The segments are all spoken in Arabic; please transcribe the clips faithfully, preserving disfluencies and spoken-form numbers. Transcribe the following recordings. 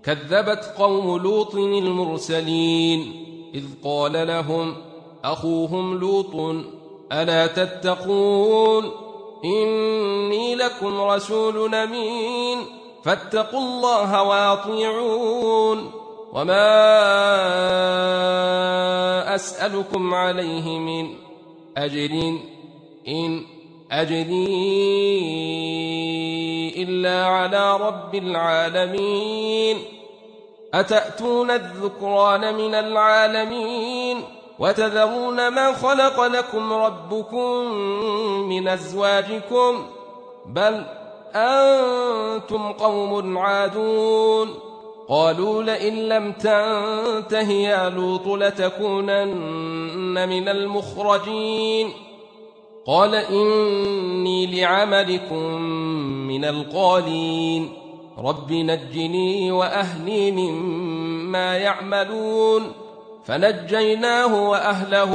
كذبت قوم لوط المرسلين إذ قال لهم أخوهم لوط ألا تتقون إني لكم رسول أمين فاتقوا الله وأطيعون وما أسألكم عليه من أجر إن أجري إلا على رب العالمين أتأتون الذكران من العالمين وتذرون ما خلق لكم ربكم من أزواجكم بل أنتم قوم عادون قالوا لئن لم تنته يا لوط لتكونن من المخرجين قال إني لعملكم من القالين رب نجني وأهلي مما يعملون فنجيناه وأهله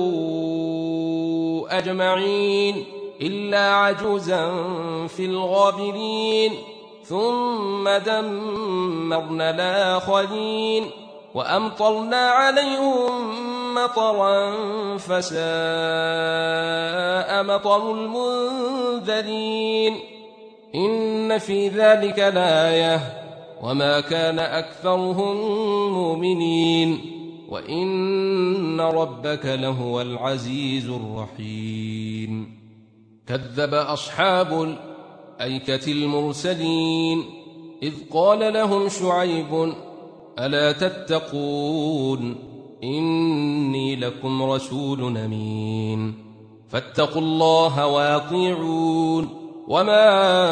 أجمعين إلا عجوزا في الغابرين ثم دمرنا الآخرين وأمطرنا عليهم مطرا فساء مطر المنذرين إن في ذلك لآية وما كان أكثرهم مؤمنين وإن ربك لهو العزيز الرحيم كذب أصحاب الأيكة المرسلين إذ قال لهم شعيب ألا تتقون إني لكم رسول أمين فاتقوا الله وأطيعون وما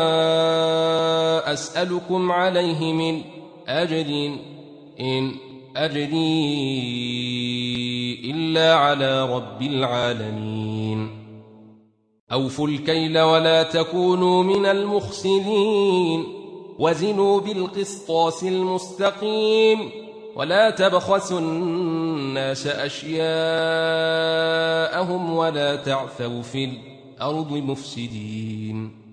أسألكم عليه من أجر إن أجري إلا على رب العالمين أوفوا الكيل ولا تكونوا من المخسرين وزنوا بالقسطاس المستقيم ولا تبخسوا الناس أشياءهم ولا تعثوا في الأرض مفسدين